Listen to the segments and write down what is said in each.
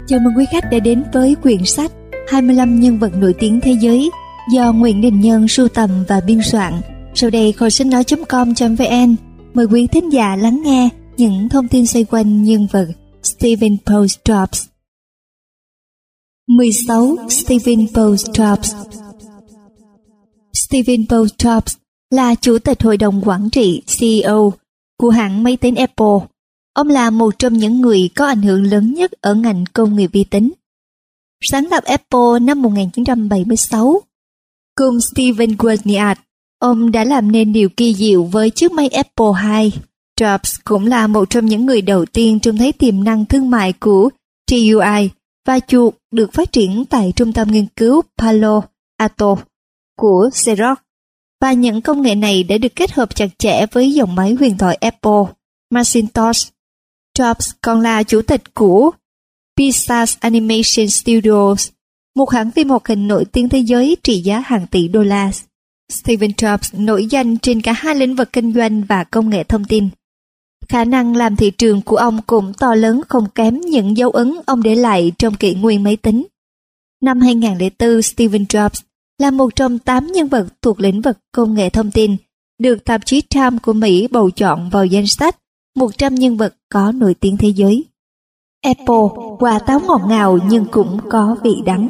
Chào mừng quý khách đã đến với quyển sách 25 nhân vật nổi tiếng thế giới do Nguyễn Đình Nhân sưu tầm và biên soạn. Sau đây kho sách nói.com.vn mời quý thính giả lắng nghe những thông tin xoay quanh nhân vật Stephen Paul Jobs. 16. Stephen Paul Jobs. Stephen Paul Jobs là chủ tịch hội đồng quản trị CEO của hãng máy tính Apple. Ông là một trong những người có ảnh hưởng lớn nhất ở ngành công nghệ vi tính. Sáng lập Apple năm 1976. Cùng Steve Wozniak, ông đã làm nên điều kỳ diệu với chiếc máy Apple II. Jobs cũng là một trong những người đầu tiên trông thấy tiềm năng thương mại của TUI và chuột được phát triển tại trung tâm nghiên cứu Palo Alto của Xerox. Và những công nghệ này đã được kết hợp chặt chẽ với dòng máy huyền thoại Apple Macintosh. Jobs còn là chủ tịch của Pixar Animation Studios, một hãng phim hoạt hình nổi tiếng thế giới trị giá hàng tỷ đô la. Stephen Jobs nổi danh trên cả hai lĩnh vực kinh doanh và công nghệ thông tin. Khả năng làm thị trường của ông cũng to lớn không kém những dấu ấn ông để lại trong kỷ nguyên máy tính. Năm 2004, Stephen Jobs là một trong 8 nhân vật thuộc lĩnh vực công nghệ thông tin được tạp chí Time của Mỹ bầu chọn vào danh sách 100 nhân vật có nổi tiếng thế giới. Apple, quả táo ngọt ngào nhưng cũng có vị đắng.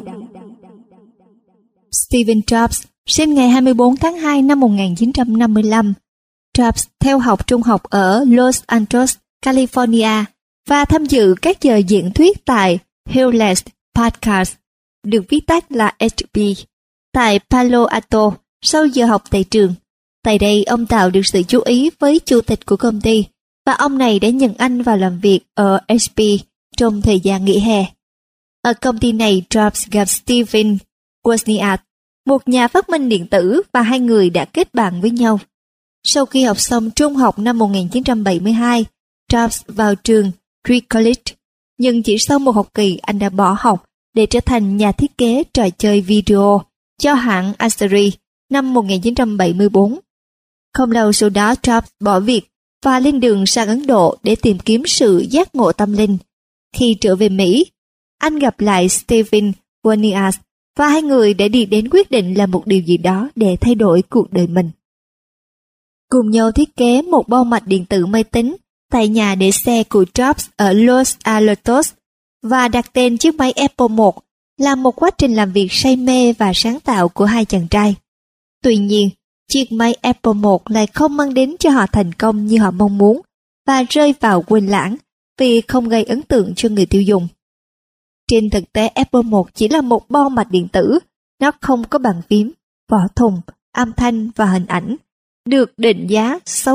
Stephen Jobs sinh ngày 24 tháng 2 năm 1955. Jobs theo học trung học ở Los Angeles, California và tham dự các giờ diễn thuyết tại Hewlett Packard, được viết tắt là HP, tại Palo Alto sau giờ học tại trường. Tại đây, ông tạo được sự chú ý với chủ tịch của công ty và ông này đã nhận anh vào làm việc ở HP trong thời gian nghỉ hè. Ở công ty này, Jobs gặp Stephen Wozniak, một nhà phát minh điện tử, và hai người đã kết bạn với nhau. Sau khi học xong trung học năm 1972, Jobs vào trường Reed College, nhưng chỉ sau một học kỳ anh đã bỏ học để trở thành nhà thiết kế trò chơi video cho hãng Atari năm 1974. Không lâu sau đó, Jobs bỏ việc và lên đường sang Ấn Độ để tìm kiếm sự giác ngộ tâm linh. Khi trở về Mỹ, anh gặp lại Stephen Wozniak và hai người đã đi đến quyết định làm một điều gì đó để thay đổi cuộc đời mình. Cùng nhau thiết kế một bao mạch điện tử máy tính tại nhà để xe của Jobs ở Los Altos và đặt tên chiếc máy Apple I là một quá trình làm việc say mê và sáng tạo của hai chàng trai. Tuy nhiên, chiếc máy Apple I lại không mang đến cho họ thành công như họ mong muốn và rơi vào quên lãng vì không gây ấn tượng cho người tiêu dùng. Trên thực tế, Apple I chỉ là một bao mạch điện tử, nó không có bàn phím, vỏ thùng, âm thanh và hình ảnh, được định giá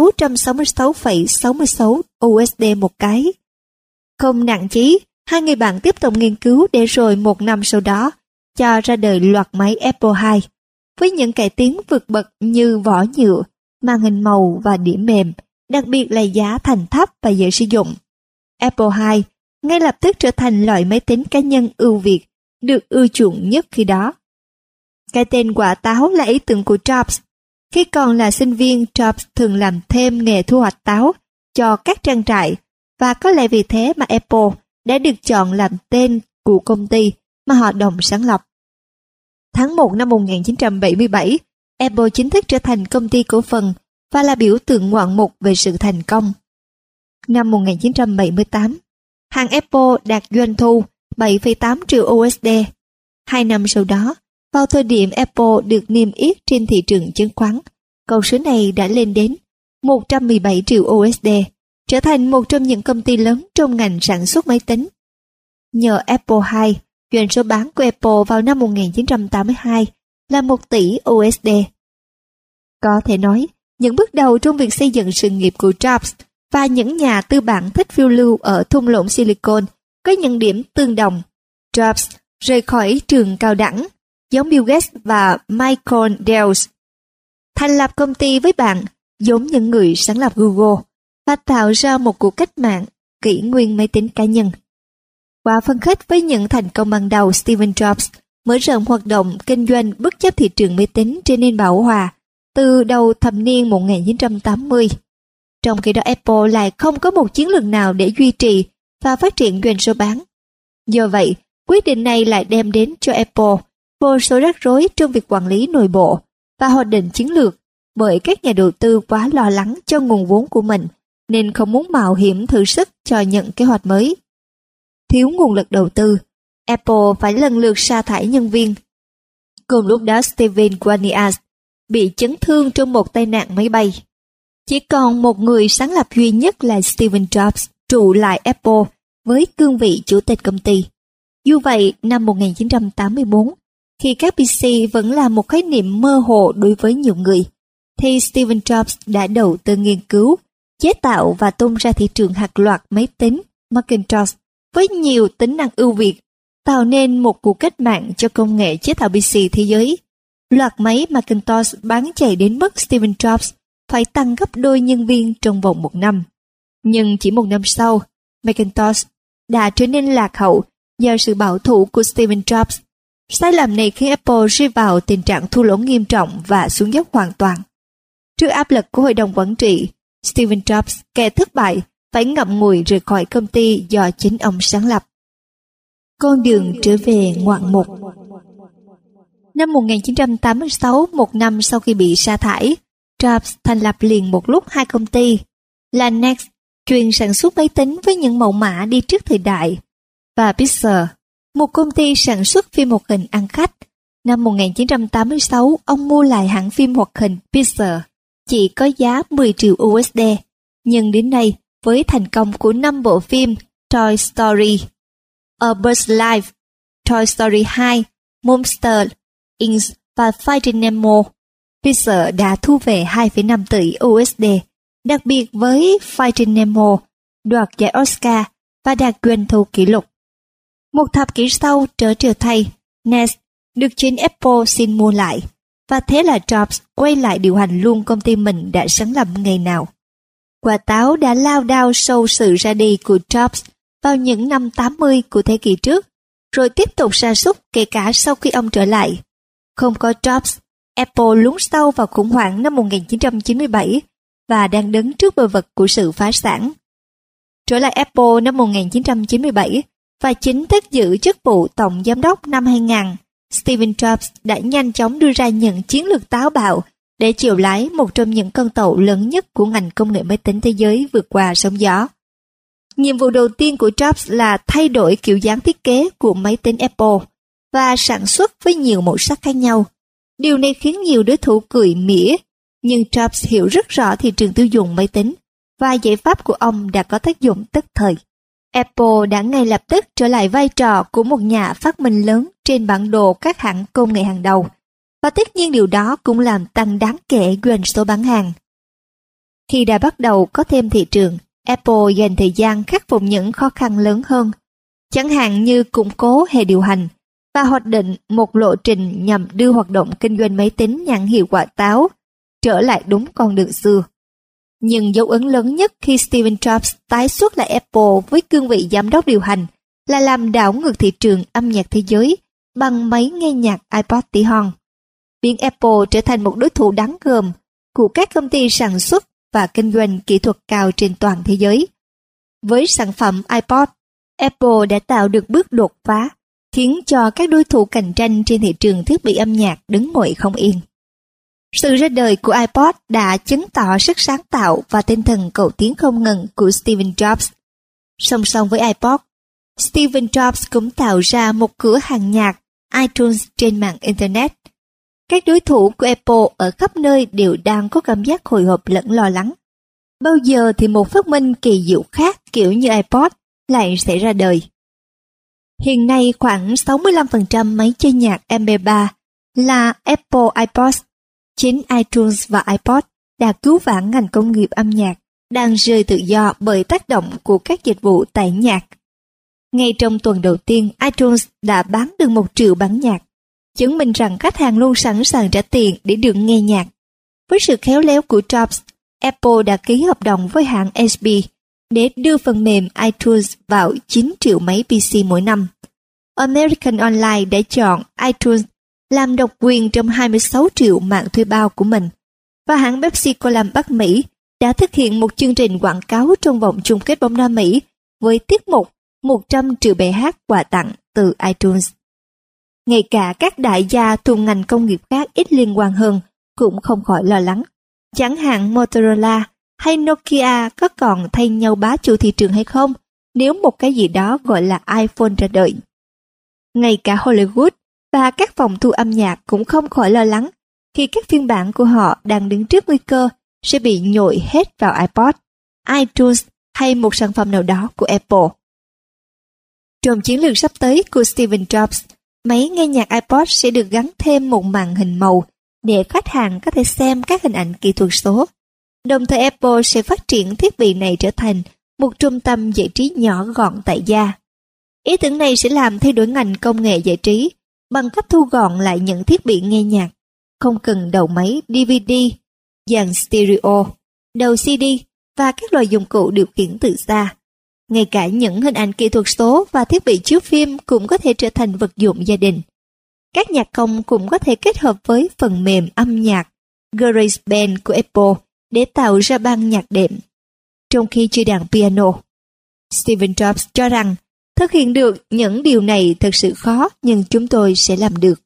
666,66 USD một cái. Không nặng chí, hai người bạn tiếp tục nghiên cứu để rồi một năm sau đó cho ra đời loạt máy Apple II với những cải tiến vượt bậc như vỏ nhựa, màn hình màu và đĩa mềm, đặc biệt là giá thành thấp và dễ sử dụng. Apple II ngay lập tức trở thành loại máy tính cá nhân ưu việt, được ưa chuộng nhất khi đó. Cái tên quả táo là ý tưởng của Jobs. Khi còn là sinh viên, Jobs thường làm thêm nghề thu hoạch táo cho các trang trại, và có lẽ vì thế mà Apple đã được chọn làm tên của công ty mà họ đồng sáng lập. Tháng 1 năm 1977, Apple chính thức trở thành công ty cổ phần và là biểu tượng ngoạn mục về sự thành công. Năm 1978, hãng Apple đạt doanh thu 7,8 triệu USD. 2 năm sau đó, vào thời điểm Apple được niêm yết trên thị trường chứng khoán, con số này đã lên đến 117 triệu USD, trở thành một trong những công ty lớn trong ngành sản xuất máy tính. Nhờ Apple II, doanh số bán của Apple vào năm 1982 là 1 tỷ USD. Có thể nói, những bước đầu trong việc xây dựng sự nghiệp của Jobs và những nhà tư bản thích phiêu lưu ở thung lũng Silicon có những điểm tương đồng. Jobs rời khỏi trường cao đẳng, giống Bill Gates và Michael Dell, thành lập công ty với bạn, giống những người sáng lập Google, và tạo ra một cuộc cách mạng kỷ nguyên máy tính cá nhân. Qua phân khích với những thành công ban đầu, Stephen Jobs mở rộng hoạt động kinh doanh bất chấp thị trường máy tính trở nên bão hòa từ đầu thập niên 1980. Trong khi đó, Apple lại không có một chiến lược nào để duy trì và phát triển doanh số bán. Do vậy, quyết định này lại đem đến cho Apple vô số rắc rối trong việc quản lý nội bộ và hoạch định chiến lược, bởi các nhà đầu tư quá lo lắng cho nguồn vốn của mình nên không muốn mạo hiểm thử sức cho những kế hoạch mới. Thiếu nguồn lực đầu tư, Apple phải lần lượt sa thải nhân viên. Cùng lúc đó Steve Wozniak bị chấn thương trong một tai nạn máy bay. Chỉ còn một người sáng lập duy nhất là Steve Jobs trụ lại Apple với cương vị chủ tịch công ty. Dù vậy, năm 1984, khi các PC vẫn là một khái niệm mơ hồ đối với nhiều người, thì Steve Jobs đã đầu tư nghiên cứu, chế tạo và tung ra thị trường hàng loạt máy tính Macintosh với nhiều tính năng ưu việt, tạo nên một cuộc cách mạng cho công nghệ chế tạo PC thế giới. Loạt máy Macintosh bán chạy đến mức Steve Jobs phải tăng gấp đôi nhân viên trong vòng 1 năm. Nhưng chỉ 1 năm sau, Macintosh đã trở nên lạc hậu do sự bảo thủ của Steve Jobs. Sai lầm này khiến Apple rơi vào tình trạng thua lỗ nghiêm trọng và xuống dốc hoàn toàn. Trước áp lực của hội đồng quản trị, Steve Jobs, kẻ thất bại, phải ngậm ngùi rời khỏi công ty do chính ông sáng lập. Con đường trở về ngoạn mục. Năm 1986, 1 năm sau khi bị sa thải, Jobs thành lập liền một lúc 2 công ty là Next, chuyên sản xuất máy tính với những mẫu mã đi trước thời đại, và Pixar, một công ty sản xuất phim hoạt hình ăn khách. Năm 1986, ông mua lại hãng phim hoạt hình Pixar, chỉ có giá 10 triệu USD, nhưng đến nay, với thành công của 5 bộ phim Toy Story, A Bug's Life, Toy Story 2, Monsters, Inc. và Finding Nemo, Pixar đã thu về 2,5 tỷ USD, đặc biệt với Finding Nemo, đoạt giải Oscar và đạt doanh thu kỷ lục. Một thập kỷ sau, trở thay, Nest được chính Apple xin mua lại, và thế là Jobs quay lại điều hành luôn công ty mình đã sáng lập ngày nào. Quả táo đã lao đao sau sự ra đi của Jobs vào những năm 80 của thế kỷ trước, rồi tiếp tục sa sút kể cả sau khi ông trở lại. Không có Jobs, Apple lún sâu vào khủng hoảng năm 1997 và đang đứng trước bờ vực của sự phá sản. Trở lại Apple năm 1997 và chính thức giữ chức vụ tổng giám đốc năm 2000, Steve Jobs đã nhanh chóng đưa ra những chiến lược táo bạo để chèo lái một trong những con tàu lớn nhất của ngành công nghệ máy tính thế giới vượt qua sóng gió. Nhiệm vụ đầu tiên của Jobs là thay đổi kiểu dáng thiết kế của máy tính Apple và sản xuất với nhiều màu sắc khác nhau. Điều này khiến nhiều đối thủ cười mỉa, nhưng Jobs hiểu rất rõ thị trường tiêu dùng máy tính và giải pháp của ông đã có tác dụng tức thời. Apple đã ngay lập tức trở lại vai trò của một nhà phát minh lớn trên bản đồ các hãng công nghệ hàng đầu, và tất nhiên điều đó cũng làm tăng đáng kể doanh số bán hàng. Khi đã bắt đầu có thêm thị trường, Apple dành thời gian khắc phục những khó khăn lớn hơn, chẳng hạn như củng cố hệ điều hành và hoạch định một lộ trình nhằm đưa hoạt động kinh doanh máy tính nhãn hiệu quả táo trở lại đúng con đường xưa. Nhưng dấu ấn lớn nhất khi Steve Jobs tái xuất lại Apple với cương vị giám đốc điều hành là làm đảo ngược thị trường âm nhạc thế giới bằng máy nghe nhạc iPod tí hon, biến Apple trở thành một đối thủ đáng gờm của các công ty sản xuất và kinh doanh kỹ thuật cao trên toàn thế giới. Với sản phẩm iPod, Apple đã tạo được bước đột phá, khiến cho các đối thủ cạnh tranh trên thị trường thiết bị âm nhạc đứng ngồi không yên. Sự ra đời của iPod đã chứng tỏ sức sáng tạo và tinh thần cầu tiến không ngừng của Steve Jobs. Song song với iPod, Steve Jobs cũng tạo ra một cửa hàng nhạc iTunes trên mạng Internet. Các đối thủ của Apple ở khắp nơi đều đang có cảm giác hồi hộp lẫn lo lắng. Bao giờ thì một phát minh kỳ diệu khác kiểu như iPod lại sẽ ra đời? Hiện nay khoảng 65% máy chơi nhạc MP3 là Apple iPods. Chính iTunes và iPod đã cứu vãn ngành công nghiệp âm nhạc đang rơi tự do bởi tác động của các dịch vụ tải nhạc. Ngay trong tuần đầu tiên, iTunes đã bán được 1 triệu bản nhạc, chứng minh rằng khách hàng luôn sẵn sàng trả tiền để được nghe nhạc. Với sự khéo léo của Jobs, Apple đã ký hợp đồng với hãng HP để đưa phần mềm iTunes vào 9 triệu máy PC mỗi năm. American Online đã chọn iTunes làm độc quyền trong 26 triệu mạng thuê bao của mình, và hãng PepsiCo làm Bắc Mỹ đã thực hiện một chương trình quảng cáo trong vòng chung kết bóng đá Mỹ với tiết mục 100 triệu bài hát quà tặng từ iTunes. Ngay cả các đại gia thuộc ngành công nghiệp khác ít liên quan hơn cũng không khỏi lo lắng. Chẳng hạn Motorola hay Nokia có còn thay nhau bá chủ thị trường hay không nếu một cái gì đó gọi là iPhone ra đời. Ngay cả Hollywood và các phòng thu âm nhạc cũng không khỏi lo lắng khi các phiên bản của họ đang đứng trước nguy cơ sẽ bị nhồi hết vào iPod, iTunes hay một sản phẩm nào đó của Apple. Trong chiến lược sắp tới của Steve Jobs, máy nghe nhạc iPod sẽ được gắn thêm một màn hình màu để khách hàng có thể xem các hình ảnh kỹ thuật số. Đồng thời Apple sẽ phát triển thiết bị này trở thành một trung tâm giải trí nhỏ gọn tại gia. Ý tưởng này sẽ làm thay đổi ngành công nghệ giải trí bằng cách thu gọn lại những thiết bị nghe nhạc, không cần đầu máy DVD, dàn stereo, đầu CD và các loại dụng cụ điều khiển từ xa. Ngay cả những hình ảnh kỹ thuật số và thiết bị chiếu phim cũng có thể trở thành vật dụng gia đình. Các nhạc công cũng có thể kết hợp với phần mềm âm nhạc GarageBand của Apple để tạo ra ban nhạc đệm, trong khi chơi đàn piano. Steve Jobs cho rằng thực hiện được những điều này thật sự khó, nhưng chúng tôi sẽ làm được.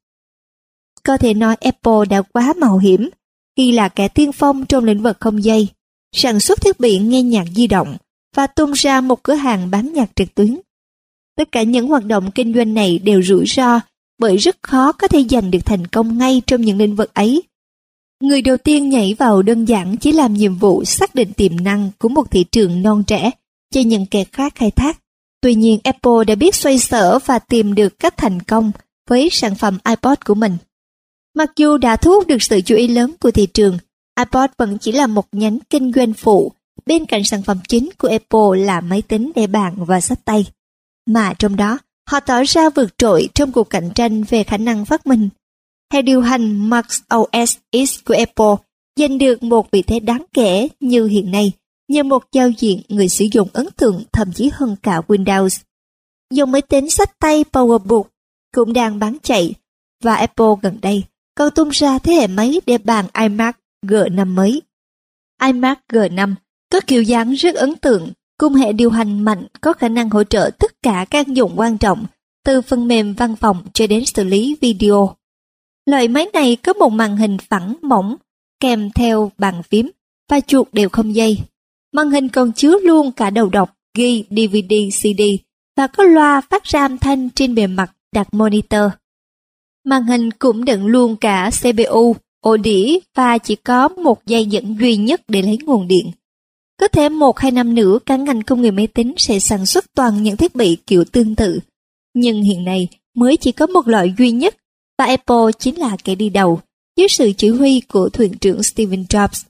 Có thể nói Apple đã quá mạo hiểm khi là kẻ tiên phong trong lĩnh vực không dây, sản xuất thiết bị nghe nhạc di động và tung ra một cửa hàng bán nhạc trực tuyến. Tất cả những hoạt động kinh doanh này đều rủi ro bởi rất khó có thể giành được thành công ngay trong những lĩnh vực ấy. Người đầu tiên nhảy vào đơn giản chỉ làm nhiệm vụ xác định tiềm năng của một thị trường non trẻ cho những kẻ khác khai thác. Tuy nhiên Apple đã biết xoay sở và tìm được cách thành công với sản phẩm iPod của mình. Mặc dù đã thu hút được sự chú ý lớn của thị trường, iPod vẫn chỉ là một nhánh kinh doanh phụ bên cạnh sản phẩm chính của Apple là máy tính để bàn và sách tay. Mà trong đó, họ tỏ ra vượt trội trong cuộc cạnh tranh về khả năng phát minh. Hệ điều hành Mac OS X của Apple giành được một vị thế đáng kể như hiện nay nhờ một giao diện người sử dụng ấn tượng thậm chí hơn cả Windows. Dòng máy tính xách tay PowerBook cũng đang bán chạy, và Apple gần đây còn tung ra thế hệ máy để bàn iMac G5 mới. iMac G5 có kiểu dáng rất ấn tượng, cùng hệ điều hành mạnh có khả năng hỗ trợ tất cả các ứng dụng quan trọng, từ phần mềm văn phòng cho đến xử lý video. Loại máy này có một màn hình phẳng mỏng kèm theo bàn phím và chuột đều không dây. Màn hình còn chứa luôn cả đầu đọc, ghi DVD, CD và có loa phát ra âm thanh trên bề mặt đặt monitor. Màn hình cũng đựng luôn cả CPU, ổ đĩa và chỉ có một dây dẫn duy nhất để lấy nguồn điện. Có thể 1-2 năm nữa cả ngành công nghiệp máy tính sẽ sản xuất toàn những thiết bị kiểu tương tự. Nhưng hiện nay mới chỉ có một loại duy nhất và Apple chính là kẻ đi đầu dưới sự chỉ huy của thuyền trưởng Steve Jobs.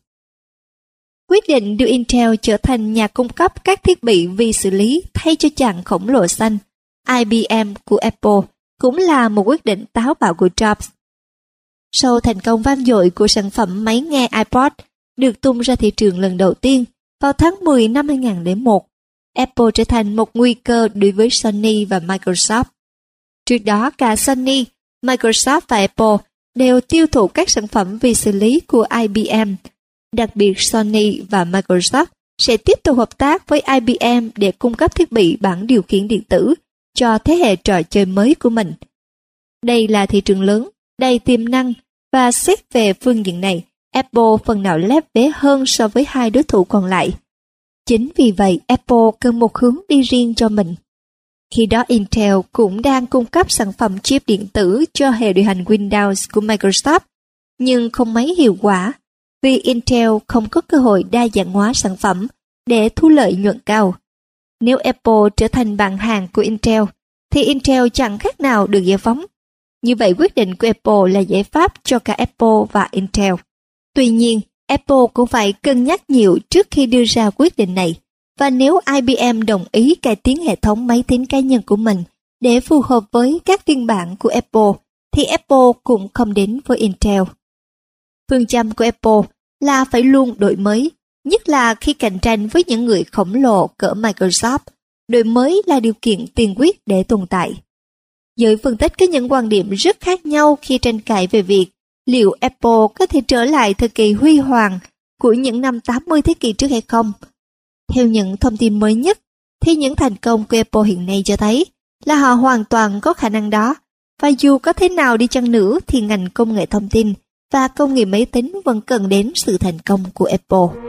Quyết định đưa Intel trở thành nhà cung cấp các thiết bị vi xử lý thay cho chàng khổng lồ xanh IBM của Apple cũng là một quyết định táo bạo của Jobs. Sau thành công vang dội của sản phẩm máy nghe iPod được tung ra thị trường lần đầu tiên vào tháng 10 năm 2001, Apple trở thành một nguy cơ đối với Sony và Microsoft. Trước đó cả Sony, Microsoft và Apple đều tiêu thụ các sản phẩm vi xử lý của IBM. Đặc biệt Sony và Microsoft sẽ tiếp tục hợp tác với IBM để cung cấp thiết bị bảng điều khiển điện tử cho thế hệ trò chơi mới của mình. Đây là thị trường lớn, đầy tiềm năng, và xét về phương diện này, Apple phần nào lép vế hơn so với hai đối thủ còn lại. Chính vì vậy, Apple cần một hướng đi riêng cho mình. Khi đó Intel cũng đang cung cấp sản phẩm chip điện tử cho hệ điều hành Windows của Microsoft, nhưng không mấy hiệu quả, vì Intel không có cơ hội đa dạng hóa sản phẩm để thu lợi nhuận cao. Nếu Apple trở thành bạn hàng của Intel, thì Intel chẳng khác nào được giải phóng. Như vậy quyết định của Apple là giải pháp cho cả Apple và Intel. Tuy nhiên, Apple cũng phải cân nhắc nhiều trước khi đưa ra quyết định này, và nếu IBM đồng ý cải tiến hệ thống máy tính cá nhân của mình để phù hợp với các phiên bản của Apple, thì Apple cũng không đến với Intel. Phương châm của Apple là phải luôn đổi mới, nhất là khi cạnh tranh với những người khổng lồ cỡ Microsoft. Đổi mới là điều kiện tiên quyết để tồn tại. Giới phân tích có những quan điểm rất khác nhau khi tranh cãi về việc liệu Apple có thể trở lại thời kỳ huy hoàng của những năm 80 thế kỷ trước hay không. Theo những thông tin mới nhất, thì những thành công của Apple hiện nay cho thấy là họ hoàn toàn có khả năng đó. Và dù có thế nào đi chăng nữa thì ngành công nghệ thông tin và công nghệ máy tính vẫn cần đến sự thành công của Apple.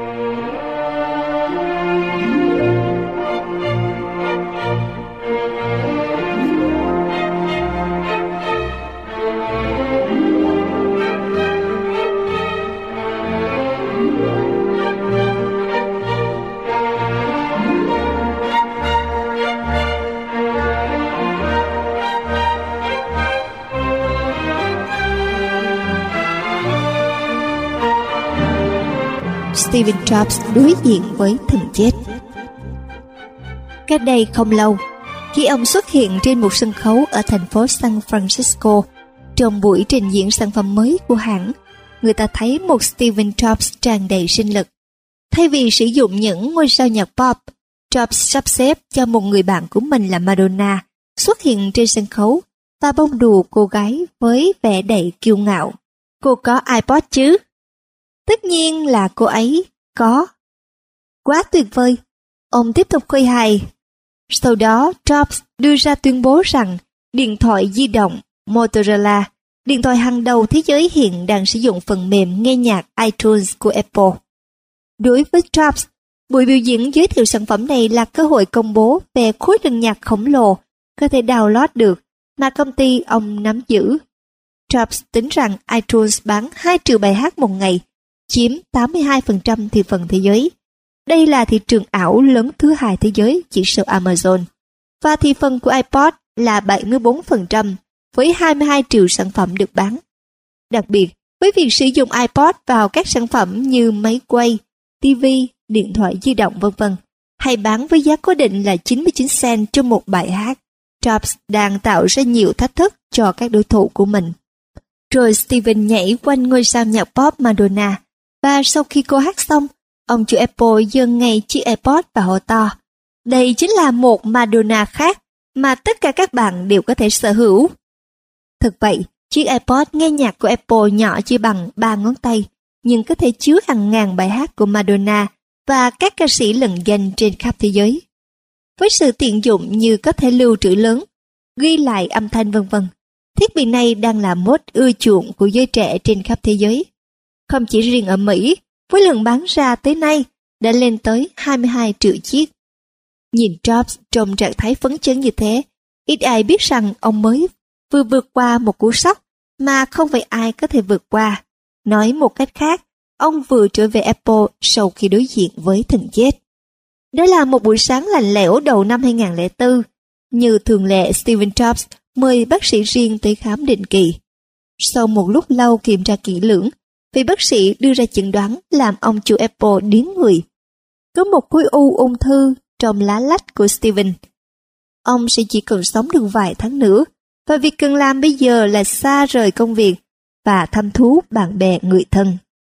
Steve Jobs đối diện với thần chết. Cách đây không lâu, khi ông xuất hiện trên một sân khấu ở thành phố San Francisco trong buổi trình diễn sản phẩm mới của hãng, người ta thấy một Steve Jobs tràn đầy sinh lực. Thay vì sử dụng những ngôi sao nhạc pop, Jobs sắp xếp cho một người bạn của mình là Madonna xuất hiện trên sân khấu và bông đùa cô gái với vẻ đầy kiêu ngạo. Cô có iPod chứ? Tất nhiên là cô ấy có. Quá tuyệt vời, ông tiếp tục khoe hài. Sau đó, Jobs đưa ra tuyên bố rằng điện thoại di động Motorola, điện thoại hàng đầu thế giới hiện đang sử dụng phần mềm nghe nhạc iTunes của Apple. Đối với Jobs, buổi biểu diễn giới thiệu sản phẩm này là cơ hội công bố về khối lượng nhạc khổng lồ có thể download được mà công ty ông nắm giữ. Jobs tính rằng iTunes bán 2 triệu bài hát một ngày, chiếm 82% thị phần thế giới. Đây là thị trường ảo lớn thứ hai thế giới chỉ sau Amazon. Và thị phần của iPod là 74% với 22 triệu sản phẩm được bán. Đặc biệt, với việc sử dụng iPod vào các sản phẩm như máy quay, TV, điện thoại di động v.v. hay bán với giá cố định là 99 cent cho một bài hát, Jobs đang tạo ra nhiều thách thức cho các đối thủ của mình. Rồi Steven nhảy quanh ngôi sao nhạc pop Madonna, và sau khi cô hát xong, ông chủ Apple giơ ngay chiếc iPod và hô to: đây chính là một Madonna khác mà tất cả các bạn đều có thể sở hữu. Thực vậy, chiếc iPod nghe nhạc của Apple nhỏ chỉ bằng 3 ngón tay, nhưng có thể chứa hàng ngàn bài hát của Madonna và các ca sĩ lừng danh trên khắp thế giới. Với sự tiện dụng như có thể lưu trữ lớn, ghi lại âm thanh v.v., thiết bị này đang là mốt ưa chuộng của giới trẻ trên khắp thế giới. Không chỉ riêng ở Mỹ, với lượng bán ra tới nay đã lên tới 22 triệu chiếc. Nhìn Jobs trong trạng thái phấn chấn như thế, ít ai biết rằng ông mới vừa vượt qua một cú sốc mà không phải ai có thể vượt qua. Nói một cách khác, ông vừa trở về Apple sau khi đối diện với thần chết. Đó là một buổi sáng lạnh lẽo đầu năm 2004. Như thường lệ, Steve Jobs mời bác sĩ riêng tới khám định kỳ. Sau một lúc lâu kiểm tra kỹ lưỡng, vị bác sĩ đưa ra chẩn đoán làm ông chủ Apple điếng người. Có một khối u ung thư trong lá lách của Steven. Ông sẽ chỉ cần sống được vài tháng nữa, và việc cần làm bây giờ là xa rời công việc và thăm thú bạn bè người thân.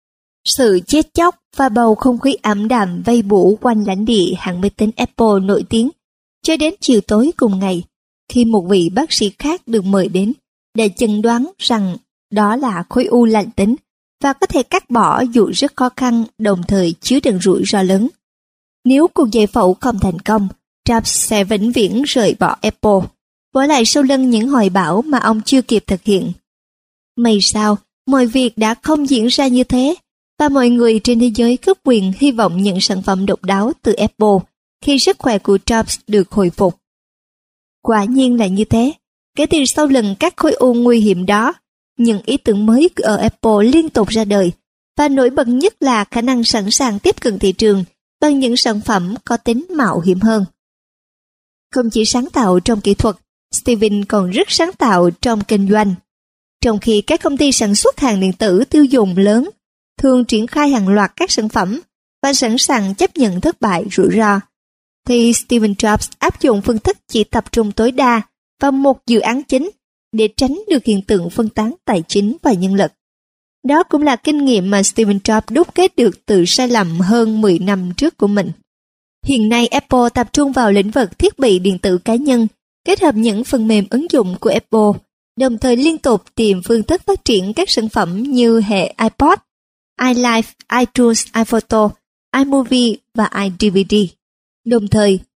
Sự chết chóc và bầu không khí ảm đạm vây phủ quanh lãnh địa hãng máy tính Apple nổi tiếng cho đến chiều tối cùng ngày, khi một vị bác sĩ khác được mời đến để chẩn đoán rằng đó là khối u lành tính và có thể cắt bỏ dù rất khó khăn, đồng thời chứa đựng rủi ro lớn. Nếu cuộc giải phẫu không thành công, Jobs sẽ vĩnh viễn rời bỏ Apple, bỏ lại sau lưng những hoài bão mà ông chưa kịp thực hiện. May sao, mọi việc đã không diễn ra như thế, và mọi người trên thế giới có quyền hy vọng những sản phẩm độc đáo từ Apple khi sức khỏe của Jobs được hồi phục. Quả nhiên là như thế. Kể từ sau lần cắt khối u nguy hiểm đó, những ý tưởng mới ở Apple liên tục ra đời, và nổi bật nhất là khả năng sẵn sàng tiếp cận thị trường bằng những sản phẩm có tính mạo hiểm hơn. Không chỉ sáng tạo trong kỹ thuật, Steven còn rất sáng tạo trong kinh doanh. Trong khi các công ty sản xuất hàng điện tử tiêu dùng lớn thường triển khai hàng loạt các sản phẩm và sẵn sàng chấp nhận thất bại rủi ro, thì Steve Jobs áp dụng phương thức chỉ tập trung tối đa vào một dự án chính để tránh được hiện tượng phân tán tài chính và nhân lực. Đó cũng là kinh nghiệm mà Steve Jobs đúc kết được từ sai lầm hơn 10 năm trước của mình. Hiện nay Apple tập trung vào lĩnh vực thiết bị điện tử cá nhân, kết hợp những phần mềm ứng dụng của Apple, đồng thời liên tục tìm phương thức phát triển các sản phẩm như hệ iPod, iLife, iTunes, iPhoto, iMovie và iDVD. Đồng thời,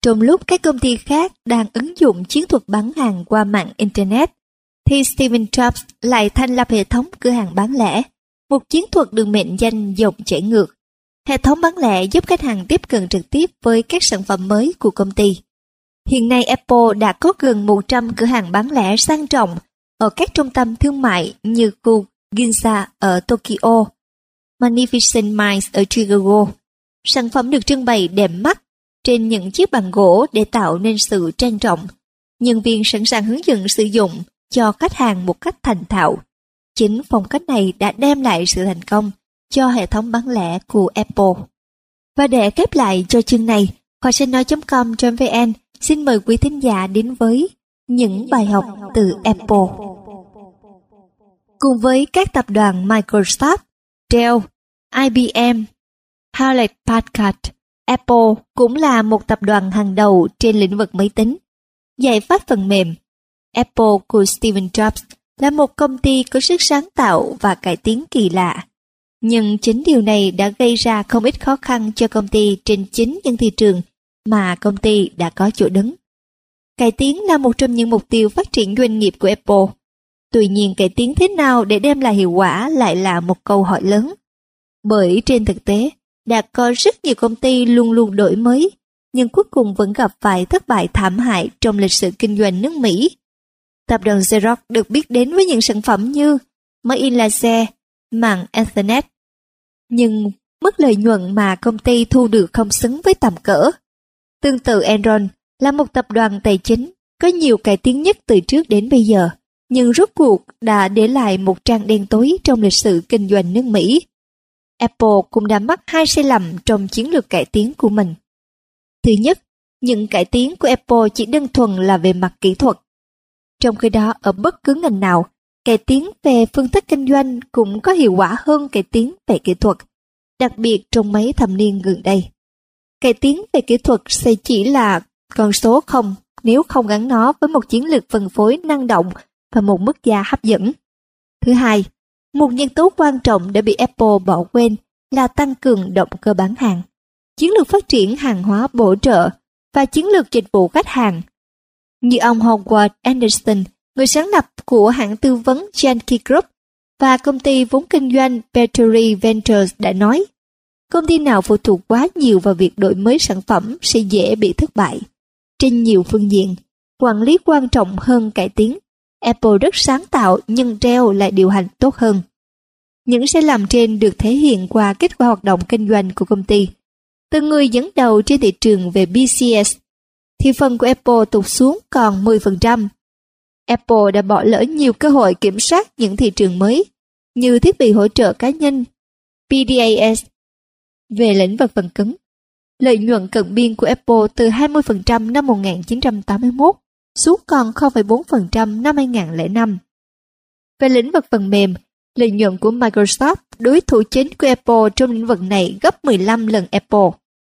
Trong lúc các công ty khác đang ứng dụng chiến thuật bán hàng qua mạng Internet, thì Steve Jobs lại thành lập hệ thống cửa hàng bán lẻ, một chiến thuật được mệnh danh dòng chảy ngược. Hệ thống bán lẻ giúp khách hàng tiếp cận trực tiếp với các sản phẩm mới của công ty. Hiện nay Apple đã có gần 100 cửa hàng bán lẻ sang trọng ở các trung tâm thương mại như khu Ginza ở Tokyo, Magnificent Mile ở Chicago. Sản phẩm được trưng bày đẹp mắt trên những chiếc bàn gỗ để tạo nên sự trang trọng. Nhân viên sẵn sàng hướng dẫn sử dụng cho khách hàng một cách thành thạo. Chính phong cách này đã đem lại sự thành công cho hệ thống bán lẻ của Apple. Và để khép lại cho chương này, Khoa Sách Nói.com.vn xin mời quý thính giả đến với những bài học từ Apple. Cùng với các tập đoàn Microsoft, Dell, IBM, Hewlett Packard, Apple cũng là một tập đoàn hàng đầu trên lĩnh vực máy tính. Giải pháp phần mềm, Apple của Steve Jobs là một công ty có sức sáng tạo và cải tiến kỳ lạ. Nhưng chính điều này đã gây ra không ít khó khăn cho công ty trên chính những thị trường mà công ty đã có chỗ đứng. Cải tiến là một trong những mục tiêu phát triển doanh nghiệp của Apple. Tuy nhiên cải tiến thế nào để đem lại hiệu quả lại là một câu hỏi lớn. Bởi trên thực tế, đã có rất nhiều công ty luôn luôn đổi mới, nhưng cuối cùng vẫn gặp phải thất bại thảm hại trong lịch sử kinh doanh nước Mỹ. Tập đoàn Xerox được biết đến với những sản phẩm như máy in laser, mạng Ethernet. Nhưng mức lợi nhuận mà công ty thu được không xứng với tầm cỡ. Tương tự Enron là một tập đoàn tài chính có nhiều cải tiến nhất từ trước đến bây giờ, nhưng rốt cuộc đã để lại một trang đen tối trong lịch sử kinh doanh nước Mỹ. Apple cũng đã mắc hai sai lầm trong chiến lược cải tiến của mình. Thứ nhất, những cải tiến của Apple chỉ đơn thuần là về mặt kỹ thuật. Trong khi đó, ở bất cứ ngành nào, cải tiến về phương thức kinh doanh cũng có hiệu quả hơn cải tiến về kỹ thuật, đặc biệt trong mấy thập niên gần đây. Cải tiến về kỹ thuật sẽ chỉ là con số không nếu không gắn nó với một chiến lược phân phối năng động và một mức giá hấp dẫn. Thứ hai, một nhân tố quan trọng đã bị Apple bỏ quên là tăng cường động cơ bán hàng, chiến lược phát triển hàng hóa bổ trợ và chiến lược dịch vụ khách hàng. Như ông Howard Anderson, người sáng lập của hãng tư vấn Yankee Group và công ty vốn kinh doanh Battery Ventures đã nói, công ty nào phụ thuộc quá nhiều vào việc đổi mới sản phẩm sẽ dễ bị thất bại. Trên nhiều phương diện, quản lý quan trọng hơn cải tiến. Apple rất sáng tạo nhưng Dell lại điều hành tốt hơn. Những sai lầm trên được thể hiện qua kết quả hoạt động kinh doanh của công ty. Từ người dẫn đầu trên thị trường về BCS, thì phần của Apple tụt xuống còn 10%. Apple đã bỏ lỡ nhiều cơ hội kiểm soát những thị trường mới, như thiết bị hỗ trợ cá nhân, PDAS. Về lĩnh vực phần cứng, lợi nhuận cận biên của Apple từ 20% năm 1981 xuống còn 0,4% năm 2005. Về lĩnh vực phần mềm, lợi nhuận của Microsoft, đối thủ chính của Apple trong lĩnh vực này, gấp 15 lần Apple.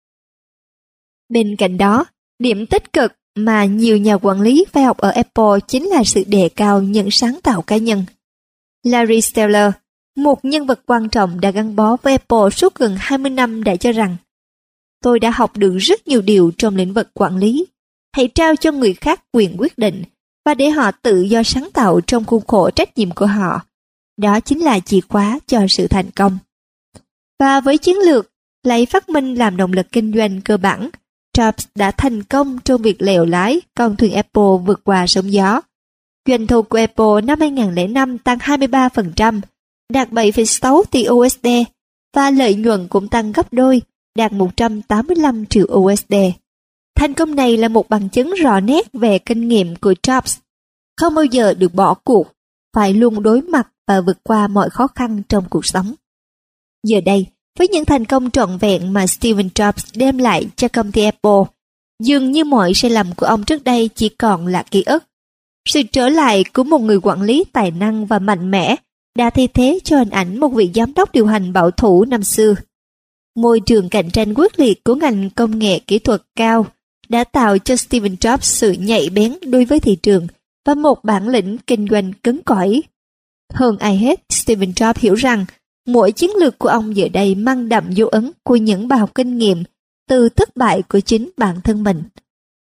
Bên cạnh đó, điểm tích cực mà nhiều nhà quản lý phải học ở Apple chính là sự đề cao những sáng tạo cá nhân. Larry Steller, một nhân vật quan trọng đã gắn bó với Apple suốt gần 20 năm đã cho rằng, tôi đã học được rất nhiều điều trong lĩnh vực quản lý. Hãy trao cho người khác quyền quyết định và để họ tự do sáng tạo trong khuôn khổ trách nhiệm của họ. Đó chính là chìa khóa cho sự thành công. Và với chiến lược lấy phát minh làm động lực kinh doanh cơ bản, Jobs đã thành công trong việc lèo lái con thuyền Apple vượt qua sóng gió. Doanh thu của Apple năm 2005 tăng 23%, đạt 7,6 tỷ USD, và lợi nhuận cũng tăng gấp đôi, đạt 185 triệu USD. Thành công này là một bằng chứng rõ nét về kinh nghiệm của Jobs. Không bao giờ được bỏ cuộc, phải luôn đối mặt và vượt qua mọi khó khăn trong cuộc sống. Giờ đây, với những thành công trọn vẹn mà Steve Jobs đem lại cho công ty Apple, dường như mọi sai lầm của ông trước đây chỉ còn là ký ức. Sự trở lại của một người quản lý tài năng và mạnh mẽ đã thay thế cho hình ảnh một vị giám đốc điều hành bảo thủ năm xưa. Môi trường cạnh tranh quyết liệt của ngành công nghệ kỹ thuật cao đã tạo cho Steve Jobs sự nhạy bén đối với thị trường và một bản lĩnh kinh doanh cứng cỏi. Hơn ai hết, Steve Jobs hiểu rằng mỗi chiến lược của ông giờ đây mang đậm dấu ấn của những bài học kinh nghiệm từ thất bại của chính bản thân mình.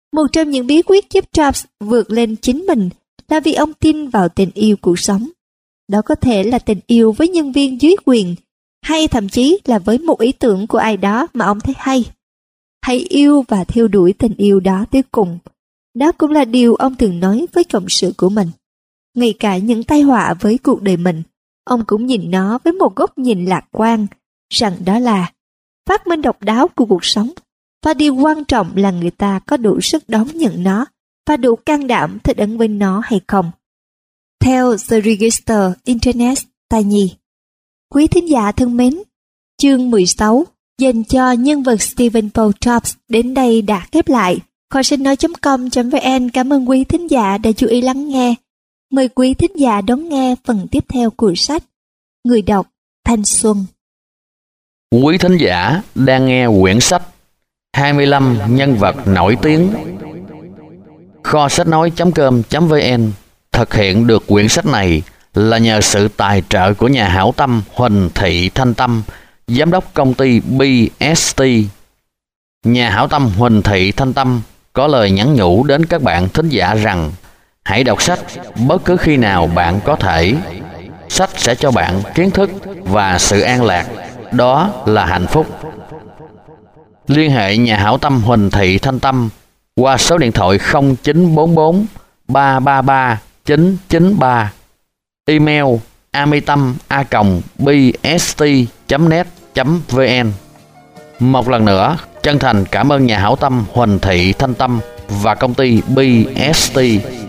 Một trong những bí quyết giúp Jobs vượt lên chính mình là vì ông tin vào tình yêu cuộc sống. Đó có thể là tình yêu với nhân viên dưới quyền, hay thậm chí là với một ý tưởng của ai đó mà ông thấy hay. Hãy yêu và theo đuổi tình yêu đó tới cùng. Đó cũng là điều ông thường nói với cộng sự của mình. Ngay cả những tai họa với cuộc đời mình, ông cũng nhìn nó với một góc nhìn lạc quan, rằng đó là phát minh độc đáo của cuộc sống, và điều quan trọng là người ta có đủ sức đón nhận nó và đủ can đảm thích ứng với nó hay không. Theo The Register Internet tài nhi. Quý thính giả thân mến, chương 16 dành cho nhân vật Stephen Paul Jobs đến đây đã khép lại. Kho sách nói.com.vn cảm ơn quý thính giả đã chú ý lắng nghe. Mời quý thính giả đón nghe phần tiếp theo của sách. Người đọc Thanh Xuân. Quý thính giả đang nghe quyển sách 25 nhân vật nổi tiếng. Kho sách nói.com.vn thực hiện được quyển sách này là nhờ sự tài trợ của nhà hảo tâm Huỳnh Thị Thanh Tâm, giám đốc công ty BST. Nhà hảo tâm Huỳnh Thị Thanh Tâm có lời nhắn nhủ đến các bạn thính giả rằng hãy đọc sách bất cứ khi nào bạn có thể. Sách sẽ cho bạn kiến thức và sự an lạc, đó là hạnh phúc. Liên hệ nhà hảo tâm Huỳnh Thị Thanh Tâm qua số điện thoại 0944 333 993, email amitam@bst.net.vn. Một lần nữa, chân thành cảm ơn nhà hảo tâm Huỳnh Thị Thanh Tâm và công ty BST.